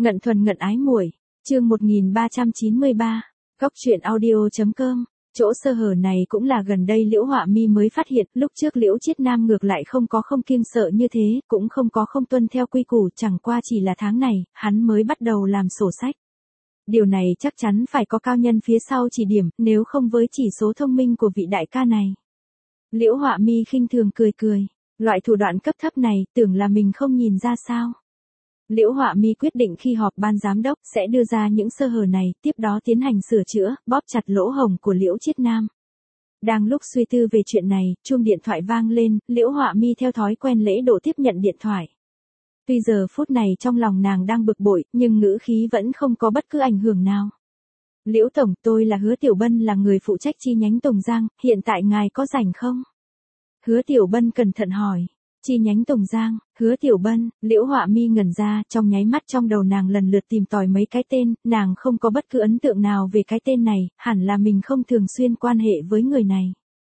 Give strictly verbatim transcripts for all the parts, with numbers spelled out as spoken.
Ngận thuần ngận ái muội, chương một nghìn ba trăm chín mươi ba, Cóc truyện audio chấm com. Chỗ sơ hở này cũng là gần đây Liễu Họa Mi mới phát hiện, lúc trước Liễu Chiết Nam ngược lại không có không kiêng sợ như thế, cũng không có không tuân theo quy củ, chẳng qua chỉ là tháng này, hắn mới bắt đầu làm sổ sách. Điều này chắc chắn phải có cao nhân phía sau chỉ điểm, nếu không với chỉ số thông minh của vị đại ca này. Liễu Họa Mi khinh thường cười cười, loại thủ đoạn cấp thấp này, tưởng là mình không nhìn ra sao. Liễu Họa Mi quyết định khi họp ban giám đốc sẽ đưa ra những sơ hở này, tiếp đó tiến hành sửa chữa, bóp chặt lỗ hổng của Liễu Chiết Nam. Đang lúc suy tư về chuyện này, chuông điện thoại vang lên, Liễu Họa Mi theo thói quen lễ độ tiếp nhận điện thoại. Tuy giờ phút này trong lòng nàng đang bực bội, nhưng ngữ khí vẫn không có bất cứ ảnh hưởng nào. Liễu Tổng, tôi là Hứa Tiểu Bân, là người phụ trách chi nhánh Tùng Giang, hiện tại ngài có rảnh không? Hứa Tiểu Bân cẩn thận hỏi. Chi nhánh Tùng Giang, Hứa Tiểu Bân, Liễu Họa Mi ngẩn ra, trong nháy mắt trong đầu nàng lần lượt tìm tòi mấy cái tên, nàng không có bất cứ ấn tượng nào về cái tên này, hẳn là mình không thường xuyên quan hệ với người này.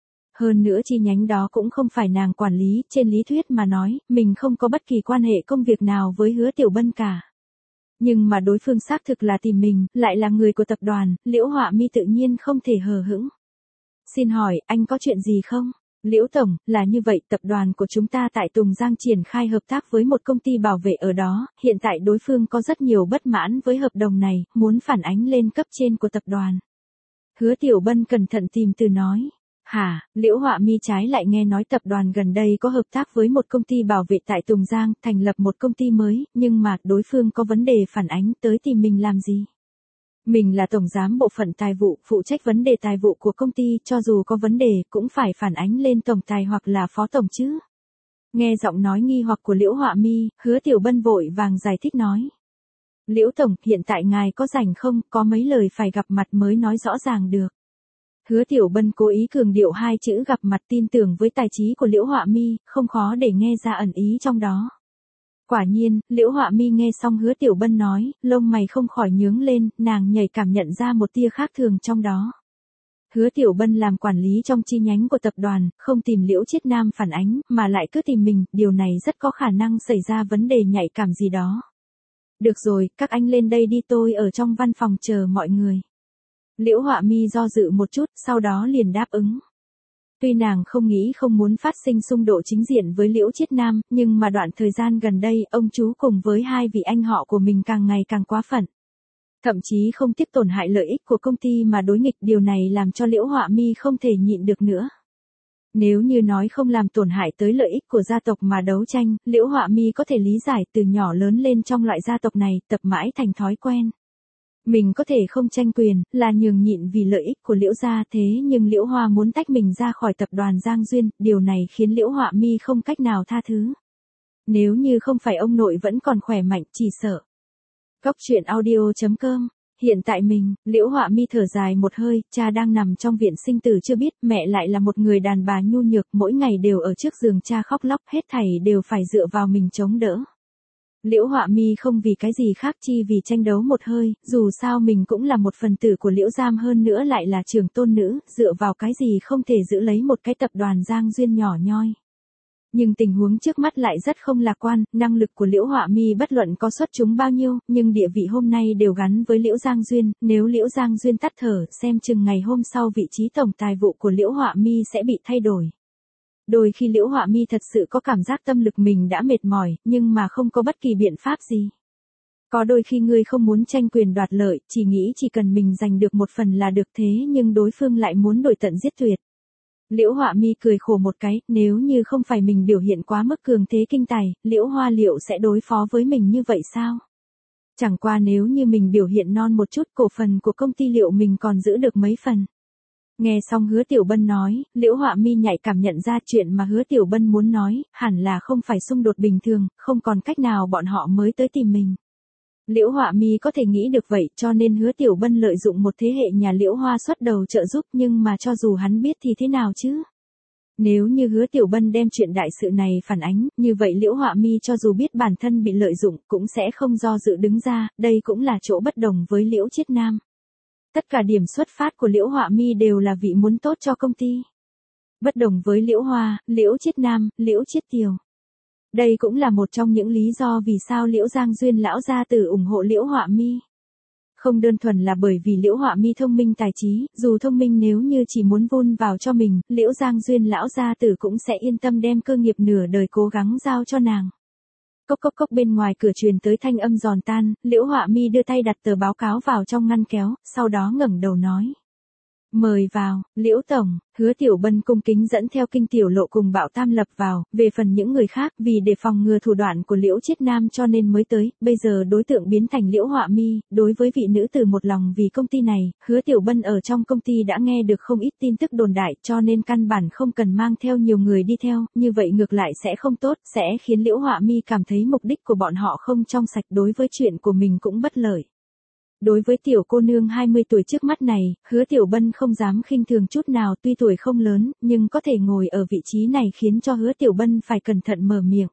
Hơn nữa chi nhánh đó cũng không phải nàng quản lý, trên lý thuyết mà nói, mình không có bất kỳ quan hệ công việc nào với Hứa Tiểu Bân cả. Nhưng mà đối phương xác thực là tìm mình, lại là người của tập đoàn, Liễu Họa Mi tự nhiên không thể hờ hững. Xin hỏi, anh có chuyện gì không? Liễu Tổng, là như vậy, tập đoàn của chúng ta tại Tùng Giang triển khai hợp tác với một công ty bảo vệ ở đó, hiện tại đối phương có rất nhiều bất mãn với hợp đồng này, muốn phản ánh lên cấp trên của tập đoàn. Hứa Tiểu Bân cẩn thận tìm từ nói. Hả, Liễu Họa Mi trái lại nghe nói tập đoàn gần đây có hợp tác với một công ty bảo vệ tại Tùng Giang, thành lập một công ty mới, nhưng mà đối phương có vấn đề phản ánh tới tìm mình làm gì? Mình là tổng giám bộ phận tài vụ, phụ trách vấn đề tài vụ của công ty, cho dù có vấn đề cũng phải phản ánh lên tổng tài hoặc là phó tổng chứ. Nghe giọng nói nghi hoặc của Liễu Họa Mi, Hứa Tiểu Bân vội vàng giải thích nói. Liễu Tổng, hiện tại ngài có rảnh không, có mấy lời phải gặp mặt mới nói rõ ràng được. Hứa Tiểu Bân cố ý cường điệu hai chữ gặp mặt, tin tưởng với tài trí của Liễu Họa Mi, không khó để nghe ra ẩn ý trong đó. Quả nhiên, Liễu Họa Mi nghe xong Hứa Tiểu Bân nói, lông mày không khỏi nhướng lên, nàng nhạy cảm nhận ra một tia khác thường trong đó. Hứa Tiểu Bân làm quản lý trong chi nhánh của tập đoàn, không tìm Liễu Chiết Nam phản ánh, mà lại cứ tìm mình, điều này rất có khả năng xảy ra vấn đề nhạy cảm gì đó. Được rồi, các anh lên đây đi, tôi ở trong văn phòng chờ mọi người. Liễu Họa Mi do dự một chút, sau đó liền đáp ứng. Tuy nàng không nghĩ không muốn phát sinh xung đột chính diện với Liễu Chiết Nam, nhưng mà đoạn thời gian gần đây, ông chú cùng với hai vị anh họ của mình càng ngày càng quá phận. Thậm chí không tiếc tổn hại lợi ích của công ty mà đối nghịch, điều này làm cho Liễu Họa Mi không thể nhịn được nữa. Nếu như nói không làm tổn hại tới lợi ích của gia tộc mà đấu tranh, Liễu Họa Mi có thể lý giải, từ nhỏ lớn lên trong loại gia tộc này, tập mãi thành thói quen. Mình có thể không tranh quyền, là nhường nhịn vì lợi ích của Liễu gia, thế nhưng Liễu Hoa muốn tách mình ra khỏi tập đoàn Giang Duyên, điều này khiến Liễu Họa Mi không cách nào tha thứ. Nếu như không phải ông nội vẫn còn khỏe mạnh, chỉ sợ. Cóc truyện audio chấm com. Hiện tại mình, Liễu Họa Mi thở dài một hơi, cha đang nằm trong viện sinh tử chưa biết, mẹ lại là một người đàn bà nhu nhược, mỗi ngày đều ở trước giường cha khóc lóc, hết thảy đều phải dựa vào mình chống đỡ. Liễu Họa Mi không vì cái gì khác chi vì tranh đấu một hơi, dù sao mình cũng là một phần tử của Liễu Giam, hơn nữa lại là trưởng tôn nữ, dựa vào cái gì không thể giữ lấy một cái tập đoàn Giang Duyên nhỏ nhoi. Nhưng tình huống trước mắt lại rất không lạc quan, năng lực của Liễu Họa Mi bất luận có xuất chúng bao nhiêu, nhưng địa vị hôm nay đều gắn với Liễu Giang Duyên, nếu Liễu Giang Duyên tắt thở, xem chừng ngày hôm sau vị trí tổng tài vụ của Liễu Họa Mi sẽ bị thay đổi. Đôi khi Liễu Họa Mi thật sự có cảm giác tâm lực mình đã mệt mỏi, nhưng mà không có bất kỳ biện pháp gì. Có đôi khi ngươi không muốn tranh quyền đoạt lợi, chỉ nghĩ chỉ cần mình giành được một phần là được, thế nhưng đối phương lại muốn đổi tận giết tuyệt. Liễu Họa Mi cười khổ một cái, nếu như không phải mình biểu hiện quá mức cường thế kinh tài, Liễu Hoa liệu sẽ đối phó với mình như vậy sao? Chẳng qua nếu như mình biểu hiện non một chút, cổ phần của công ty liệu mình còn giữ được mấy phần? Nghe xong Hứa Tiểu Bân nói, Liễu Họa Mi nhạy cảm nhận ra chuyện mà Hứa Tiểu Bân muốn nói, hẳn là không phải xung đột bình thường, không còn cách nào bọn họ mới tới tìm mình. Liễu Họa Mi có thể nghĩ được vậy, cho nên Hứa Tiểu Bân lợi dụng một thế hệ nhà Liễu Hoa xuất đầu trợ giúp, nhưng mà cho dù hắn biết thì thế nào chứ? Nếu như Hứa Tiểu Bân đem chuyện đại sự này phản ánh, như vậy Liễu Họa Mi cho dù biết bản thân bị lợi dụng, cũng sẽ không do dự đứng ra, đây cũng là chỗ bất đồng với Liễu Chiết Nam. Tất cả điểm xuất phát của Liễu Họa Mi đều là vị muốn tốt cho công ty. Bất đồng với Liễu Hoa, Liễu Chiết Nam, Liễu Chiết Tiều. Đây cũng là một trong những lý do vì sao Liễu Giang Duyên lão gia tử ủng hộ Liễu Họa Mi. Không đơn thuần là bởi vì Liễu Họa Mi thông minh tài trí, dù thông minh nếu như chỉ muốn vun vào cho mình, Liễu Giang Duyên lão gia tử cũng sẽ yên tâm đem cơ nghiệp nửa đời cố gắng giao cho nàng. Cốc cốc cốc bên ngoài cửa truyền tới thanh âm giòn tan, Liễu Họa Mi đưa tay đặt tờ báo cáo vào trong ngăn kéo, sau đó ngẩng đầu nói. Mời vào, Liễu Tổng, Hứa Tiểu Bân cung kính dẫn theo Kinh Tiểu Lộ cùng Bảo Tam Lập vào, về phần những người khác vì để phòng ngừa thủ đoạn của Liễu Chiết Nam cho nên mới tới, bây giờ đối tượng biến thành Liễu Họa Mi, đối với vị nữ tử một lòng vì công ty này, Hứa Tiểu Bân ở trong công ty đã nghe được không ít tin tức đồn đại cho nên căn bản không cần mang theo nhiều người đi theo, như vậy ngược lại sẽ không tốt, sẽ khiến Liễu Họa Mi cảm thấy mục đích của bọn họ không trong sạch đối với chuyện của mình cũng bất lợi. Đối với tiểu cô nương hai mươi tuổi trước mắt này, Hứa Tiểu Bân không dám khinh thường chút nào tuy tuổi không lớn, nhưng có thể ngồi ở vị trí này khiến cho Hứa Tiểu Bân phải cẩn thận mở miệng.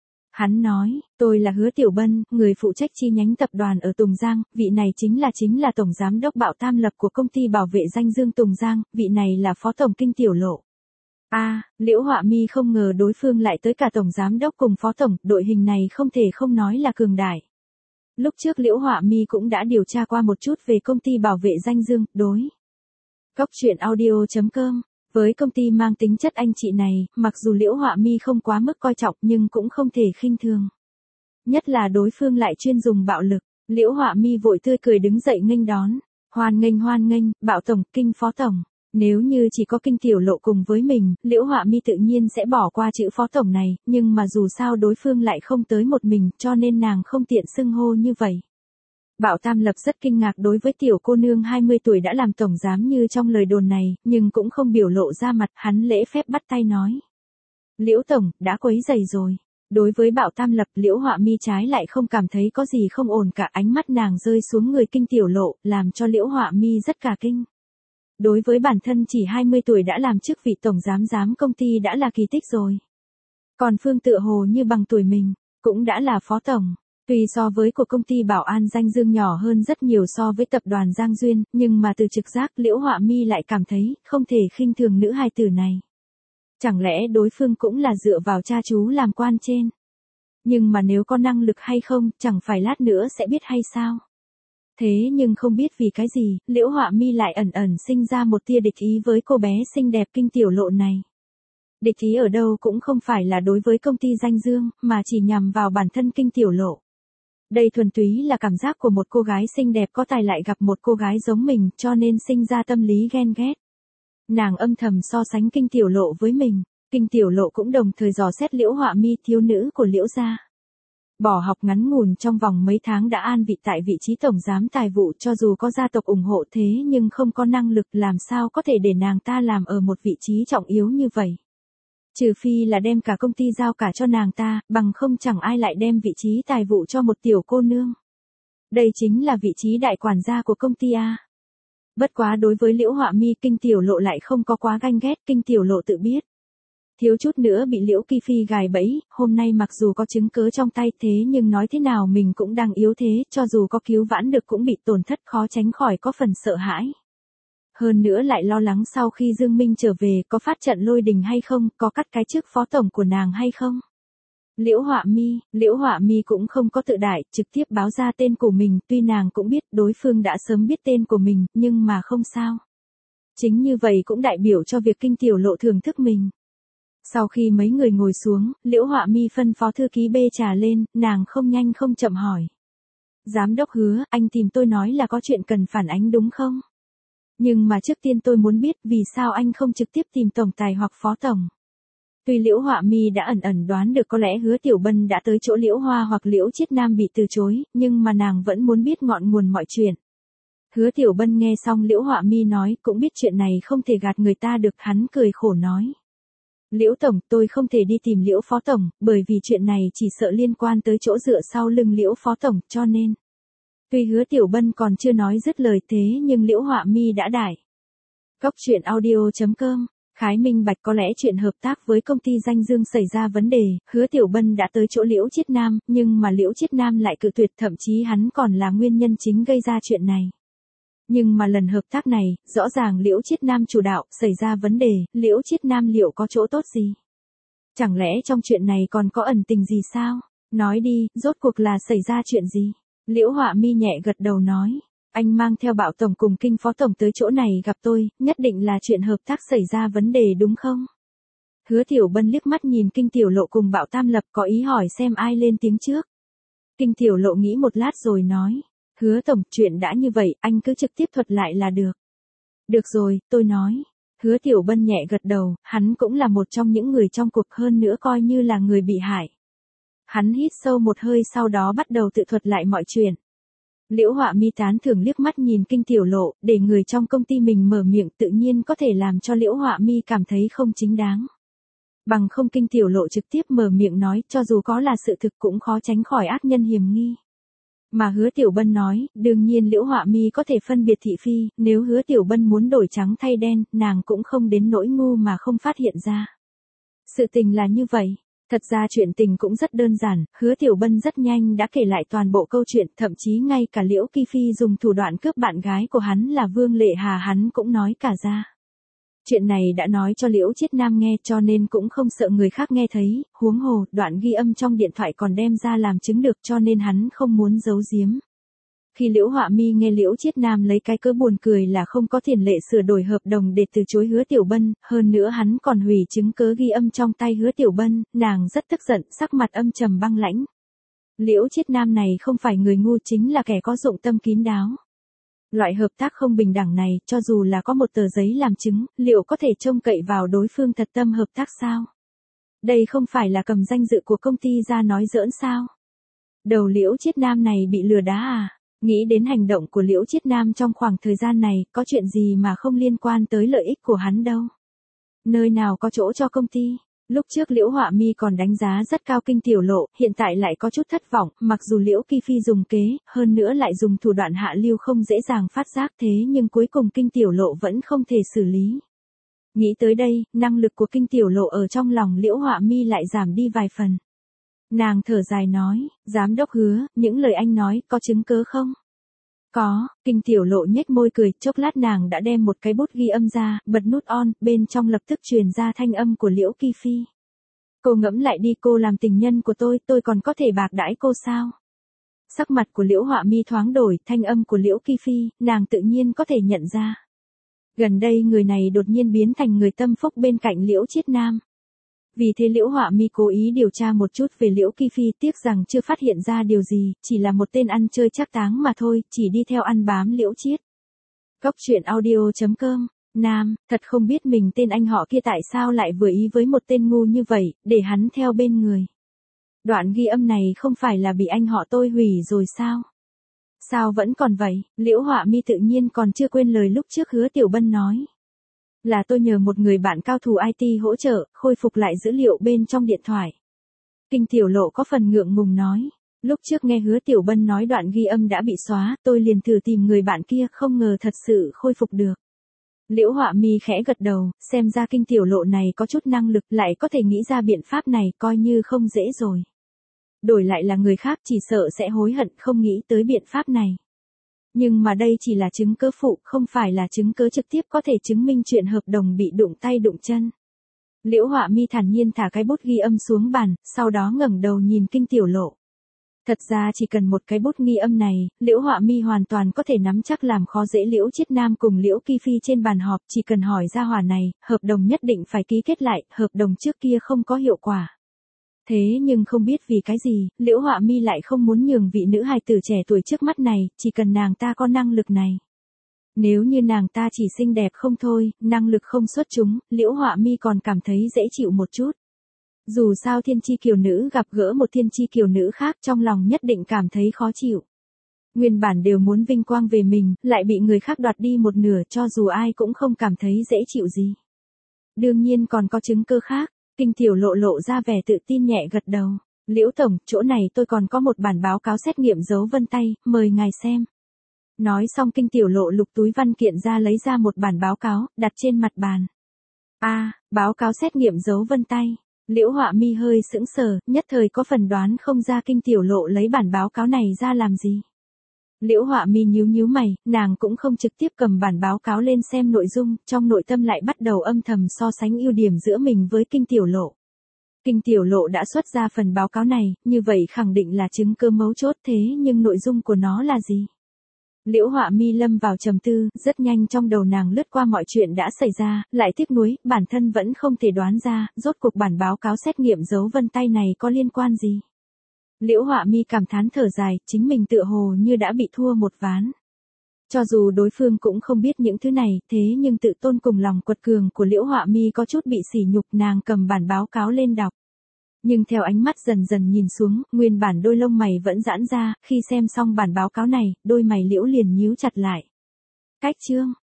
Hắn nói, tôi là Hứa Tiểu Bân, người phụ trách chi nhánh tập đoàn ở Tùng Giang, vị này chính là chính là Tổng Giám đốc Bảo Tam Lập của công ty bảo vệ danh dương Tùng Giang, vị này là Phó Tổng Kinh Tiểu Lộ. A, à, Liễu Họa Mi không ngờ đối phương lại tới cả Tổng Giám đốc cùng Phó Tổng, đội hình này không thể không nói là cường đại. Lúc trước Liễu Họa Mi cũng đã điều tra qua một chút về công ty bảo vệ danh dương, đối. Cốc truyện audio chấm com, với công ty mang tính chất anh chị này, mặc dù Liễu Họa Mi không quá mức coi trọng nhưng cũng không thể khinh thường. Nhất là đối phương lại chuyên dùng bạo lực, Liễu Họa Mi vội tươi cười đứng dậy nghênh đón, hoan nghênh hoan nghênh, Bảo Tổng, Kinh Phó Tổng. Nếu như chỉ có Kinh Tiểu Lộ cùng với mình, Liễu Họa Mi tự nhiên sẽ bỏ qua chữ Phó Tổng này, nhưng mà dù sao đối phương lại không tới một mình, cho nên nàng không tiện xưng hô như vậy. Bảo Tam Lập rất kinh ngạc đối với tiểu cô nương hai mươi tuổi đã làm tổng giám như trong lời đồn này, nhưng cũng không biểu lộ ra mặt, hắn lễ phép bắt tay nói. Liễu Tổng, đã quấy rầy rồi. Đối với Bảo Tam Lập, Liễu Họa Mi trái lại không cảm thấy có gì không ổn cả, ánh mắt nàng rơi xuống người Kinh Tiểu Lộ, làm cho Liễu Họa Mi rất cả kinh. Đối với bản thân chỉ hai mươi tuổi đã làm chức vị tổng giám giám công ty đã là kỳ tích rồi. Còn Phương tựa hồ như bằng tuổi mình, cũng đã là phó tổng. Tuy so với của công ty bảo an danh dương nhỏ hơn rất nhiều so với tập đoàn Giang Duyên, nhưng mà từ trực giác Liễu Họa Mi lại cảm thấy không thể khinh thường nữ hài tử này. Chẳng lẽ đối phương cũng là dựa vào cha chú làm quan trên. Nhưng mà nếu có năng lực hay không, chẳng phải lát nữa sẽ biết hay sao. Thế nhưng không biết vì cái gì, Liễu Họa Mi lại ẩn ẩn sinh ra một tia địch ý với cô bé xinh đẹp Kinh Tiểu Lộ này. Địch ý ở đâu cũng không phải là đối với công ty danh dương, mà chỉ nhằm vào bản thân Kinh Tiểu Lộ. Đây thuần túy là cảm giác của một cô gái xinh đẹp có tài lại gặp một cô gái giống mình, cho nên sinh ra tâm lý ghen ghét. Nàng âm thầm so sánh Kinh Tiểu Lộ với mình, Kinh Tiểu Lộ cũng đồng thời dò xét Liễu Họa Mi, thiếu nữ của Liễu gia. Bỏ học ngắn ngủn trong vòng mấy tháng đã an vị tại vị trí tổng giám tài vụ, cho dù có gia tộc ủng hộ thế nhưng không có năng lực, làm sao có thể để nàng ta làm ở một vị trí trọng yếu như vậy. Trừ phi là đem cả công ty giao cả cho nàng ta, bằng không chẳng ai lại đem vị trí tài vụ cho một tiểu cô nương. Đây chính là vị trí đại quản gia của công ty A. Bất quá đối với Liễu Họa Mi, Kinh Tiểu Lộ lại không có quá ganh ghét, Kinh Tiểu Lộ tự biết. Thiếu chút nữa bị Liễu Kỳ Phi gài bẫy, hôm nay mặc dù có chứng cớ trong tay thế nhưng nói thế nào mình cũng đang yếu thế, cho dù có cứu vãn được cũng bị tổn thất, khó tránh khỏi có phần sợ hãi. Hơn nữa lại lo lắng sau khi Dương Minh trở về có phát trận lôi đình hay không, có cắt cái chức phó tổng của nàng hay không. Liễu Họa Mi, Liễu Họa Mi cũng không có tự đại, trực tiếp báo ra tên của mình, tuy nàng cũng biết đối phương đã sớm biết tên của mình, nhưng mà không sao. Chính như vậy cũng đại biểu cho việc Kinh Tiểu Lộ thưởng thức mình. Sau khi mấy người ngồi xuống, Liễu Họa Mi phân phó thư ký bê trà lên, nàng không nhanh không chậm hỏi. Giám đốc Hứa, anh tìm tôi nói là có chuyện cần phản ánh đúng không? Nhưng mà trước tiên tôi muốn biết vì sao anh không trực tiếp tìm tổng tài hoặc phó tổng. Tuy Liễu Họa Mi đã ẩn ẩn đoán được có lẽ Hứa Tiểu Bân đã tới chỗ Liễu Hoa hoặc Liễu Chiết Nam bị từ chối, nhưng mà nàng vẫn muốn biết ngọn nguồn mọi chuyện. Hứa Tiểu Bân nghe xong Liễu Họa Mi nói cũng biết chuyện này không thể gạt người ta được, hắn cười khổ nói. Liễu Tổng, tôi không thể đi tìm Liễu Phó Tổng, bởi vì chuyện này chỉ sợ liên quan tới chỗ dựa sau lưng Liễu Phó Tổng, cho nên. Tuy Hứa Tiểu Bân còn chưa nói dứt lời thế nhưng Liễu Họa Mi đã đải. Cốc truyện audio chấm com, khái minh bạch có lẽ chuyện hợp tác với công ty danh dương xảy ra vấn đề, Hứa Tiểu Bân đã tới chỗ Liễu Chiết Nam, nhưng mà Liễu Chiết Nam lại cự tuyệt, thậm chí hắn còn là nguyên nhân chính gây ra chuyện này. Nhưng mà lần hợp tác này, rõ ràng Liễu Chiết Nam chủ đạo, xảy ra vấn đề, Liễu Chiết Nam liệu có chỗ tốt gì? Chẳng lẽ trong chuyện này còn có ẩn tình gì sao? Nói đi, rốt cuộc là xảy ra chuyện gì? Liễu Họa Mi nhẹ gật đầu nói. Anh mang theo Bảo Tổng cùng Kinh Phó Tổng tới chỗ này gặp tôi, nhất định là chuyện hợp tác xảy ra vấn đề đúng không? Hứa Tiểu Bân liếc mắt nhìn Kinh Tiểu Lộ cùng Bảo Tam Lập có ý hỏi xem ai lên tiếng trước. Kinh Tiểu Lộ nghĩ một lát rồi nói. Hứa Tổng, chuyện đã như vậy, anh cứ trực tiếp thuật lại là được. Được rồi, tôi nói. Hứa Tiểu Bân nhẹ gật đầu, hắn cũng là một trong những người trong cuộc, hơn nữa coi như là người bị hại. Hắn hít sâu một hơi sau đó bắt đầu tự thuật lại mọi chuyện. Liễu Họa Mi tán thưởng liếc mắt nhìn Kinh Tiểu Lộ, để người trong công ty mình mở miệng tự nhiên có thể làm cho Liễu Họa Mi cảm thấy không chính đáng. Bằng không Kinh Tiểu Lộ trực tiếp mở miệng nói, cho dù có là sự thực cũng khó tránh khỏi ác nhân hiểm nghi. Mà Hứa Tiểu Bân nói, đương nhiên Liễu Họa Mi có thể phân biệt thị phi, nếu Hứa Tiểu Bân muốn đổi trắng thay đen, nàng cũng không đến nỗi ngu mà không phát hiện ra. Sự tình là như vậy. Thật ra chuyện tình cũng rất đơn giản, Hứa Tiểu Bân rất nhanh đã kể lại toàn bộ câu chuyện, thậm chí ngay cả Liễu Kỳ Phi dùng thủ đoạn cướp bạn gái của hắn là Vương Lệ Hà hắn cũng nói cả ra. Chuyện này đã nói cho Liễu Chiết Nam nghe cho nên cũng không sợ người khác nghe thấy, huống hồ, đoạn ghi âm trong điện thoại còn đem ra làm chứng được cho nên hắn không muốn giấu giếm. Khi Liễu Họa Mi nghe Liễu Chiết Nam lấy cái cớ buồn cười là không có tiền lệ sửa đổi hợp đồng để từ chối Hứa Tiểu Bân, hơn nữa hắn còn hủy chứng cớ ghi âm trong tay Hứa Tiểu Bân, nàng rất tức giận, sắc mặt âm trầm băng lãnh. Liễu Chiết Nam này không phải người ngu chính là kẻ có dụng tâm kín đáo. Loại hợp tác không bình đẳng này, cho dù là có một tờ giấy làm chứng, liệu có thể trông cậy vào đối phương thật tâm hợp tác sao? Đây không phải là cầm danh dự của công ty ra nói giỡn sao? Đầu Liễu Chiết Nam này bị lừa đá à? Nghĩ đến hành động của Liễu Chiết Nam trong khoảng thời gian này, có chuyện gì mà không liên quan tới lợi ích của hắn đâu. Nơi nào có chỗ cho công ty. Lúc trước Liễu Họa Mi còn đánh giá rất cao Kinh Tiểu Lộ, hiện tại lại có chút thất vọng, mặc dù Liễu Kỳ Phi dùng kế, hơn nữa lại dùng thủ đoạn hạ lưu không dễ dàng phát giác thế nhưng cuối cùng Kinh Tiểu Lộ vẫn không thể xử lý. Nghĩ tới đây, năng lực của Kinh Tiểu Lộ ở trong lòng Liễu Họa Mi lại giảm đi vài phần. Nàng thở dài nói, giám đốc Hứa, những lời anh nói, có chứng cớ không? Có, Kinh Tiểu Lộ nhếch môi cười, chốc lát nàng đã đem một cái bút ghi âm ra, bật nút on, bên trong lập tức truyền ra thanh âm của Liễu Kỳ Phi. Cô ngẫm lại đi, cô làm tình nhân của tôi, tôi còn có thể bạc đãi cô sao? Sắc mặt của Liễu Họa Mi thoáng đổi, thanh âm của Liễu Kỳ Phi, nàng tự nhiên có thể nhận ra. Gần đây người này đột nhiên biến thành người tâm phúc bên cạnh Liễu Chiết Nam. Vì thế Liễu Họa Mi cố ý điều tra một chút về Liễu Kỳ Phi, tiếc rằng chưa phát hiện ra điều gì, chỉ là một tên ăn chơi trác táng mà thôi, chỉ đi theo ăn bám Liễu Chiết. Cốc truyện audio chấm com, Nam, thật không biết mình tên anh họ kia tại sao lại vừa ý với một tên ngu như vậy, để hắn theo bên người. Đoạn ghi âm này không phải là bị anh họ tôi hủy rồi sao? Sao vẫn còn vậy? Liễu Họa Mi tự nhiên còn chưa quên lời lúc trước Hứa Tiểu Bân nói. Là tôi nhờ một người bạn cao thủ i tê hỗ trợ, khôi phục lại dữ liệu bên trong điện thoại. Kinh Tiểu Lộ có phần ngượng ngùng nói. Lúc trước nghe Hứa Tiểu Bân nói đoạn ghi âm đã bị xóa, tôi liền thử tìm người bạn kia, không ngờ thật sự khôi phục được. Liễu Họa Mi khẽ gật đầu, xem ra Kinh Tiểu Lộ này có chút năng lực, lại có thể nghĩ ra biện pháp này, coi như không dễ rồi. Đổi lại là người khác chỉ sợ sẽ hối hận không nghĩ tới biện pháp này. Nhưng mà đây chỉ là chứng cớ phụ, không phải là chứng cớ trực tiếp có thể chứng minh chuyện hợp đồng bị đụng tay đụng chân. Liễu Họa Mi thản nhiên thả cái bút ghi âm xuống bàn, sau đó ngẩng đầu nhìn Kinh Tiểu Lộ. Thật ra chỉ cần một cái bút ghi âm này, Liễu Họa Mi hoàn toàn có thể nắm chắc làm khó dễ Liễu Chiết Nam cùng Liễu Kỳ Phi trên bàn họp, chỉ cần hỏi ra hỏa này, hợp đồng nhất định phải ký kết lại, hợp đồng trước kia không có hiệu quả. Thế nhưng không biết vì cái gì, Liễu Họa Mi lại không muốn nhường vị nữ hài tử trẻ tuổi trước mắt này, chỉ cần nàng ta có năng lực này. Nếu như nàng ta chỉ xinh đẹp không thôi, năng lực không xuất chúng, Liễu Họa Mi còn cảm thấy dễ chịu một chút. Dù sao thiên chi kiều nữ gặp gỡ một thiên chi kiều nữ khác trong lòng nhất định cảm thấy khó chịu. Nguyên bản đều muốn vinh quang về mình, lại bị người khác đoạt đi một nửa cho dù ai cũng không cảm thấy dễ chịu gì. Đương nhiên còn có chứng cơ khác. Kinh Tiểu Lộ lộ ra vẻ tự tin nhẹ gật đầu. Liễu Tổng, chỗ này tôi còn có một bản báo cáo xét nghiệm dấu vân tay, mời ngài xem. Nói xong Kinh Tiểu Lộ lục túi văn kiện ra lấy ra một bản báo cáo, đặt trên mặt bàn. A, à, báo cáo xét nghiệm dấu vân tay. Liễu Họa Mi hơi sững sờ, nhất thời có phần đoán không ra Kinh Tiểu Lộ lấy bản báo cáo này ra làm gì. Liễu Họa Mi nhíu nhíu mày, nàng cũng không trực tiếp cầm bản báo cáo lên xem nội dung, trong nội tâm lại bắt đầu âm thầm so sánh ưu điểm giữa mình với Kinh Tiểu Lộ. Kinh Tiểu Lộ đã xuất ra phần báo cáo này, như vậy khẳng định là chứng cứ mấu chốt, thế nhưng nội dung của nó là gì? Liễu Họa Mi lâm vào trầm tư, rất nhanh trong đầu nàng lướt qua mọi chuyện đã xảy ra, lại tiếc nuối, bản thân vẫn không thể đoán ra, rốt cuộc bản báo cáo xét nghiệm dấu vân tay này có liên quan gì. Liễu Họa Mi cảm thán thở dài, chính mình tựa hồ như đã bị thua một ván. Cho dù đối phương cũng không biết những thứ này, thế nhưng tự tôn cùng lòng quật cường của Liễu Họa Mi có chút bị sỉ nhục, nàng cầm bản báo cáo lên đọc. Nhưng theo ánh mắt dần dần nhìn xuống, nguyên bản đôi lông mày vẫn giãn ra, khi xem xong bản báo cáo này, đôi mày Liễu liền nhíu chặt lại. Cách chương,